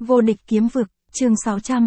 Vô địch kiếm vực, chương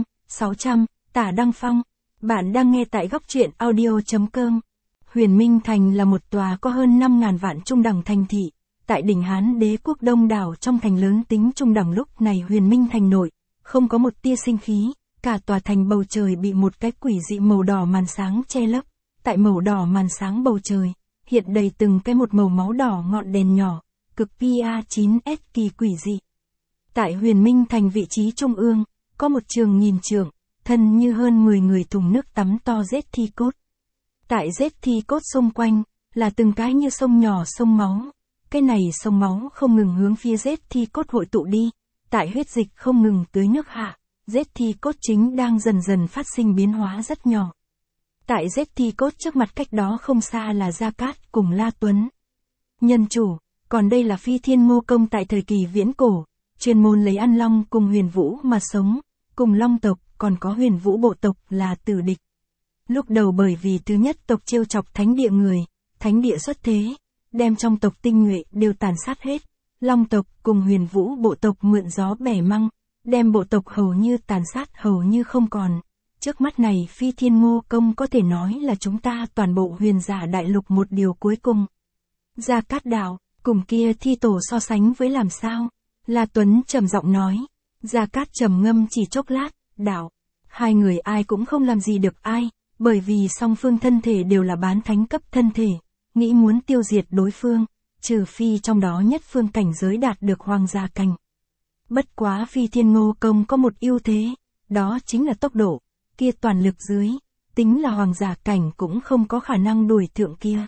600, Tả Đăng Phong. Bạn đang nghe tại góc truyện audio.com. Huyền Minh Thành là một tòa có hơn 5.000 vạn trung đẳng thành thị. Tại đỉnh Hán Đế quốc đông đảo trong thành lớn tính trung đẳng lúc này Huyền Minh Thành nội, không có một tia sinh khí, cả tòa thành bầu trời bị một cái quỷ dị màu đỏ màn sáng che lấp. Tại màu đỏ màn sáng bầu trời, hiện đầy từng cái một màu máu đỏ ngọn đèn nhỏ, cực PA9S kỳ quỷ dị. Tại Huyền Minh Thành vị trí trung ương, có một trường nghìn trượng, thân như hơn 10 người thùng nước tắm to rết thi cốt. Tại rết thi cốt xung quanh, là từng cái như sông nhỏ sông máu. Cái này sông máu không ngừng hướng phía rết thi cốt hội tụ đi. Tại huyết dịch không ngừng tưới nước hạ, rết thi cốt chính đang dần dần phát sinh biến hóa rất nhỏ. Tại rết thi cốt trước mặt cách đó không xa là Gia Cát cùng La Tuấn. Nhân chủ, còn đây là Phi Thiên Ngô Công tại thời kỳ viễn cổ, chuyên môn lấy ăn long cùng huyền vũ mà sống, cùng long tộc, còn có huyền vũ bộ tộc là tử địch. Lúc đầu bởi vì thứ nhất tộc trêu chọc thánh địa người, thánh địa xuất thế, đem trong tộc tinh nhuệ đều tàn sát hết, long tộc cùng huyền vũ bộ tộc mượn gió bẻ măng, đem bộ tộc hầu như tàn sát hầu như không còn. Trước mắt này Phi Thiên Ngô Công có thể nói là chúng ta toàn bộ huyền giả đại lục một điều cuối cùng. Gia Cát đạo, cùng kia thi tổ so sánh với làm sao? La Tuấn trầm giọng nói. Gia Cát trầm ngâm chỉ chốc lát, đạo. Hai người ai cũng không làm gì được ai, bởi vì song phương thân thể đều là bán thánh cấp thân thể, nghĩ muốn tiêu diệt đối phương, trừ phi trong đó nhất phương cảnh giới đạt được hoàng gia cảnh. Bất quá Phi Thiên Ngô Công có một ưu thế, đó chính là tốc độ, kia toàn lực dưới, tính là hoàng giả cảnh cũng không có khả năng đuổi thượng kia.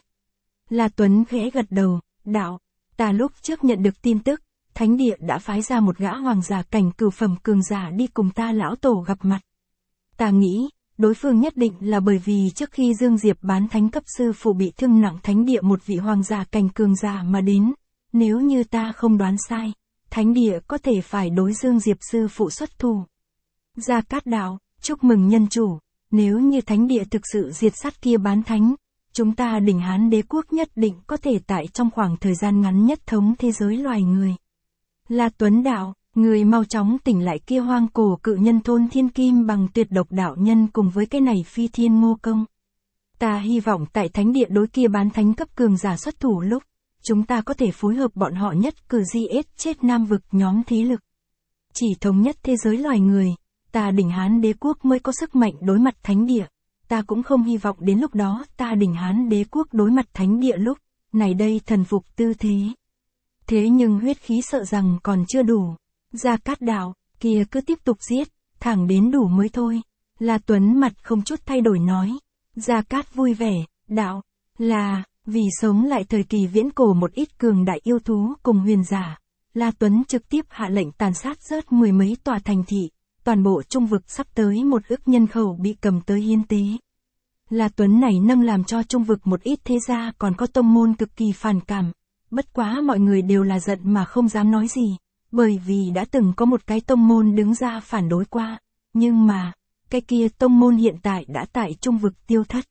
La Tuấn khẽ gật đầu, đạo, ta lúc trước nhận được tin tức, thánh địa đã phái ra một gã hoàng giả cảnh cửu phẩm cường giả đi cùng ta lão tổ gặp mặt. Ta nghĩ, đối phương nhất định là bởi vì trước khi Dương Diệp bán thánh cấp sư phụ bị thương nặng thánh địa một vị hoàng giả cảnh cường giả mà đến, nếu như ta không đoán sai, thánh địa có thể phải đối Dương Diệp sư phụ xuất thủ. Gia Cát đạo, chúc mừng nhân chủ, nếu như thánh địa thực sự diệt sát kia bán thánh, chúng ta đỉnh Hán Đế quốc nhất định có thể tại trong khoảng thời gian ngắn nhất thống thế giới loài người. La Tuấn đạo, người mau chóng tỉnh lại kia hoang cổ cự nhân thôn thiên kim bằng tuyệt độc đạo nhân cùng với cái này Phi Thiên Ngô Công. Ta hy vọng tại thánh địa đối kia bán thánh cấp cường giả xuất thủ lúc, chúng ta có thể phối hợp bọn họ nhất cử giết chết Nam vực nhóm thế lực. Chỉ thống nhất thế giới loài người, ta đỉnh Hán Đế quốc mới có sức mạnh đối mặt thánh địa. Ta cũng không hy vọng đến lúc đó ta đỉnh Hán Đế quốc đối mặt thánh địa lúc này đây thần phục tư thế. Thế nhưng huyết khí sợ rằng còn chưa đủ. Gia Cát đạo, kia cứ tiếp tục giết, thẳng đến đủ mới thôi. La Tuấn mặt không chút thay đổi nói. Gia Cát vui vẻ, đạo, là, vì sống lại thời kỳ viễn cổ một ít cường đại yêu thú cùng huyền giả. La Tuấn trực tiếp hạ lệnh tàn sát rớt 10 mấy tòa thành thị, toàn bộ trung vực sắp tới 1 ức nhân khẩu bị cầm tới hiến tế. La Tuấn này nâng làm cho trung vực một ít thế gia còn có tông môn cực kỳ phản cảm. Bất quá mọi người đều là giận mà không dám nói gì, bởi vì đã từng có một cái tông môn đứng ra phản đối qua, nhưng mà, cái kia tông môn hiện tại đã tại trung vực tiêu thất.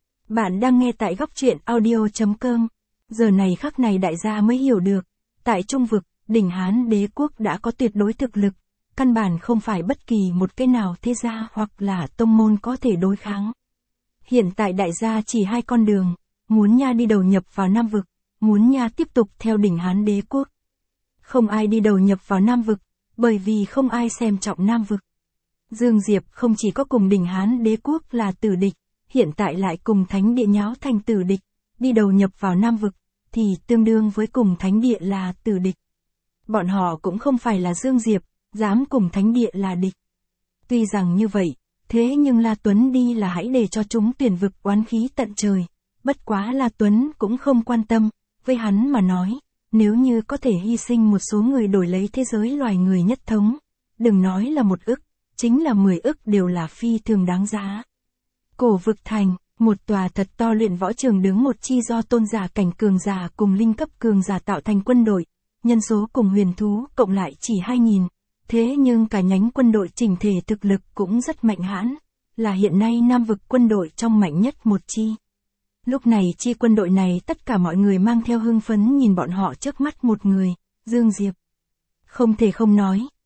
Bạn đang nghe tại góc truyện audio.com, giờ này khắc này đại gia mới hiểu được, tại trung vực, đỉnh Hán Đế quốc đã có tuyệt đối thực lực, căn bản không phải bất kỳ một cái nào thế gia hoặc là tông môn có thể đối kháng. Hiện tại đại gia chỉ hai con đường, muốn nha đi đầu nhập vào Nam vực, muốn nha tiếp tục theo đỉnh Hán Đế quốc. Không ai đi đầu nhập vào Nam vực, bởi vì không ai xem trọng Nam vực. Dương Diệp không chỉ có cùng đỉnh Hán Đế quốc là tử địch, hiện tại lại cùng thánh địa nháo thành tử địch, đi đầu nhập vào Nam vực, thì tương đương với cùng thánh địa là tử địch. Bọn họ cũng không phải là Dương Diệp, dám cùng thánh địa là địch. Tuy rằng như vậy, thế nhưng La Tuấn đi là hãy để cho chúng tuyển vực oán khí tận trời. Bất quá La Tuấn cũng không quan tâm, với hắn mà nói, nếu như có thể hy sinh một số người đổi lấy thế giới loài người nhất thống, đừng nói là 1 ức, chính là 10 ức đều là phi thường đáng giá. Cổ vực thành, một tòa thật to luyện võ trường đứng một chi do tôn giả cảnh cường giả cùng linh cấp cường giả tạo thành quân đội, nhân số cùng huyền thú cộng lại chỉ 2.000, thế nhưng cả nhánh quân đội chỉnh thể thực lực cũng rất mạnh hãn, là hiện nay Nam vực quân đội trong mạnh nhất một chi. Lúc này chi quân đội này tất cả mọi người mang theo hưng phấn nhìn bọn họ trước mắt một người, Dương Diệp. Không thể không nói,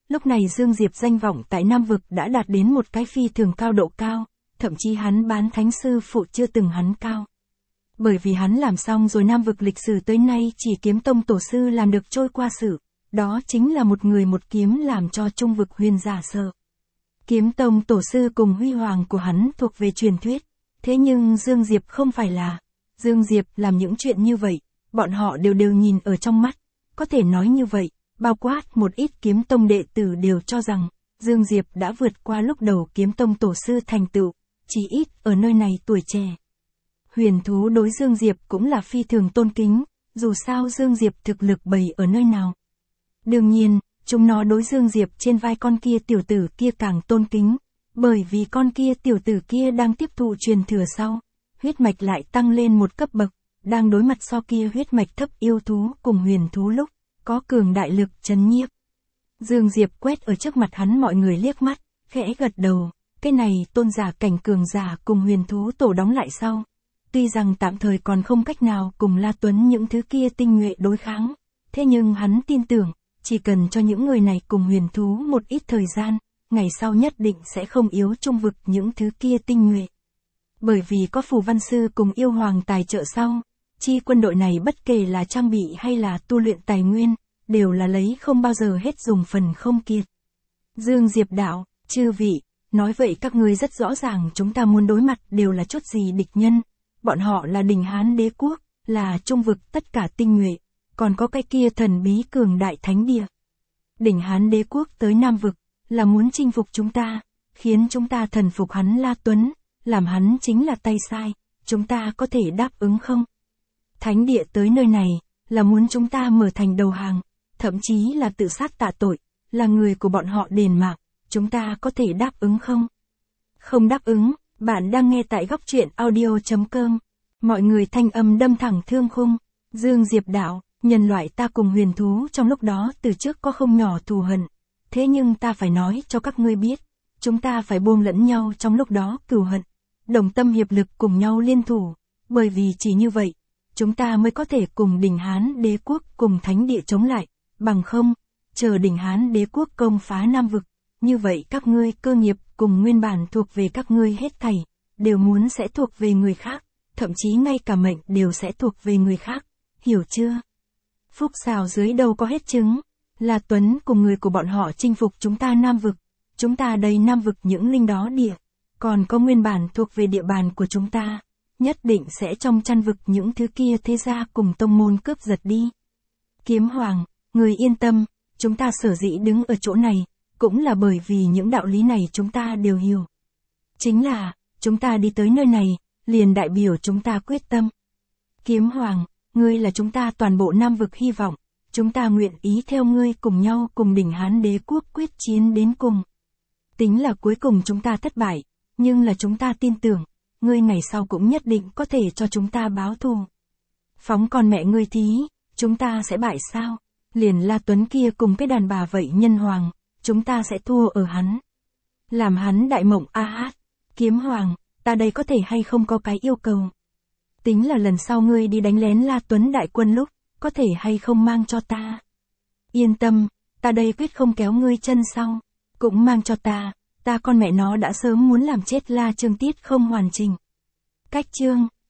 lúc này Dương Diệp danh vọng tại Nam Vực đã đạt đến một cái phi thường cao độ cao, thậm chí hắn bán thánh sư phụ chưa từng hắn cao. Bởi vì hắn làm xong rồi Nam Vực lịch sử tới nay chỉ Kiếm Tông tổ sư làm được trôi qua sự, đó chính là một người một kiếm làm cho Trung Vực huyền giả sợ. Kiếm Tông tổ sư cùng huy hoàng của hắn thuộc về truyền thuyết, thế nhưng Dương Diệp không phải là. Dương Diệp làm những chuyện như vậy, bọn họ đều nhìn ở trong mắt, có thể nói như vậy, bao quát một ít Kiếm Tông đệ tử đều cho rằng, Dương Diệp đã vượt qua lúc đầu Kiếm Tông tổ sư thành tựu, chỉ ít ở nơi này tuổi trẻ. Huyền thú đối Dương Diệp cũng là phi thường tôn kính, dù sao Dương Diệp thực lực bày ở nơi nào. Đương nhiên, chúng nó đối Dương Diệp trên vai con kia tiểu tử kia càng tôn kính, bởi vì con kia tiểu tử kia đang tiếp thụ truyền thừa sau, huyết mạch lại tăng lên một cấp bậc, đang đối mặt so kia huyết mạch thấp yêu thú cùng huyền thú lúc, có cường đại lực chấn nhiếp. Dương Diệp quét ở trước mặt hắn mọi người liếc mắt, khẽ gật đầu, cái này tôn giả cảnh cường giả cùng huyền thú tổ đóng lại sau. Tuy rằng tạm thời còn không cách nào cùng La Tuấn những thứ kia tinh nhuệ đối kháng, thế nhưng hắn tin tưởng, chỉ cần cho những người này cùng huyền thú một ít thời gian, ngày sau nhất định sẽ không yếu Trung Vực những thứ kia tinh nhuệ. Bởi vì có Phù Văn Sư cùng yêu hoàng tài trợ sau, chi quân đội này bất kể là trang bị hay là tu luyện tài nguyên, đều là lấy không bao giờ hết dùng phần không kiệt. Dương Diệp đạo, chư vị, nói vậy các ngươi rất rõ ràng chúng ta muốn đối mặt đều là chút gì địch nhân. Bọn họ là Đình Hán đế quốc, là Trung Vực tất cả tinh nhuệ, còn có cái kia thần bí cường đại thánh địa. Đình Hán đế quốc tới Nam Vực, là muốn chinh phục chúng ta, khiến chúng ta thần phục hắn La Tuấn, làm hắn chính là tay sai, chúng ta có thể đáp ứng không? Thánh địa tới nơi này, là muốn chúng ta mở thành đầu hàng, thậm chí là tự sát tạ tội, là người của bọn họ đền mạng, chúng ta có thể đáp ứng không? Không đáp ứng. Bạn đang nghe tại góc truyện audio.com. Mọi người thanh âm đâm thẳng thương khung. Dương Diệp đạo, nhân loại ta cùng huyền thú trong lúc đó từ trước có không nhỏ thù hận. Thế nhưng ta phải nói cho các ngươi biết, chúng ta phải buông lẫn nhau trong lúc đó cừu hận. Đồng tâm hiệp lực cùng nhau liên thủ. Bởi vì chỉ như vậy, chúng ta mới có thể cùng Đình Hán đế quốc cùng thánh địa chống lại. Bằng không, chờ Đình Hán đế quốc công phá Nam Vực. Như vậy các ngươi cơ nghiệp cùng nguyên bản thuộc về các ngươi hết thảy, đều muốn sẽ thuộc về người khác, thậm chí ngay cả mệnh đều sẽ thuộc về người khác, hiểu chưa? Phúc xào dưới đâu có hết trứng, là Tuấn cùng người của bọn họ chinh phục chúng ta Nam Vực, chúng ta đây Nam Vực những linh đó địa, còn có nguyên bản thuộc về địa bàn của chúng ta, nhất định sẽ trong chăn vực những thứ kia thế gia cùng tông môn cướp giật đi. Kiếm Hoàng, người yên tâm, chúng ta sở dĩ đứng ở chỗ này, cũng là bởi vì những đạo lý này chúng ta đều hiểu. Chính là, chúng ta đi tới nơi này, liền đại biểu chúng ta quyết tâm. Kiếm Hoàng, ngươi là chúng ta toàn bộ Nam Vực hy vọng, chúng ta nguyện ý theo ngươi cùng nhau cùng Đình Hán đế quốc quyết chiến đến cùng. Tính là cuối cùng chúng ta thất bại, nhưng là chúng ta tin tưởng, ngươi ngày sau cũng nhất định có thể cho chúng ta báo thù. Phóng con mẹ ngươi thí, chúng ta sẽ bại sao? Liền La Tuấn kia cùng cái đàn bà vậy nhân hoàng. Chúng ta sẽ thua ở hắn. Làm hắn đại mộng a hát. Kiếm Hoàng, ta đây có thể hay không có cái yêu cầu. Tính là lần sau ngươi đi đánh lén La Tuấn đại quân lúc, có thể hay không mang cho ta. Yên tâm, ta đây quyết không kéo ngươi chân sau. Cũng mang cho ta con mẹ nó đã sớm muốn làm chết La Trương Tiết không hoàn chỉnh. Cách chương.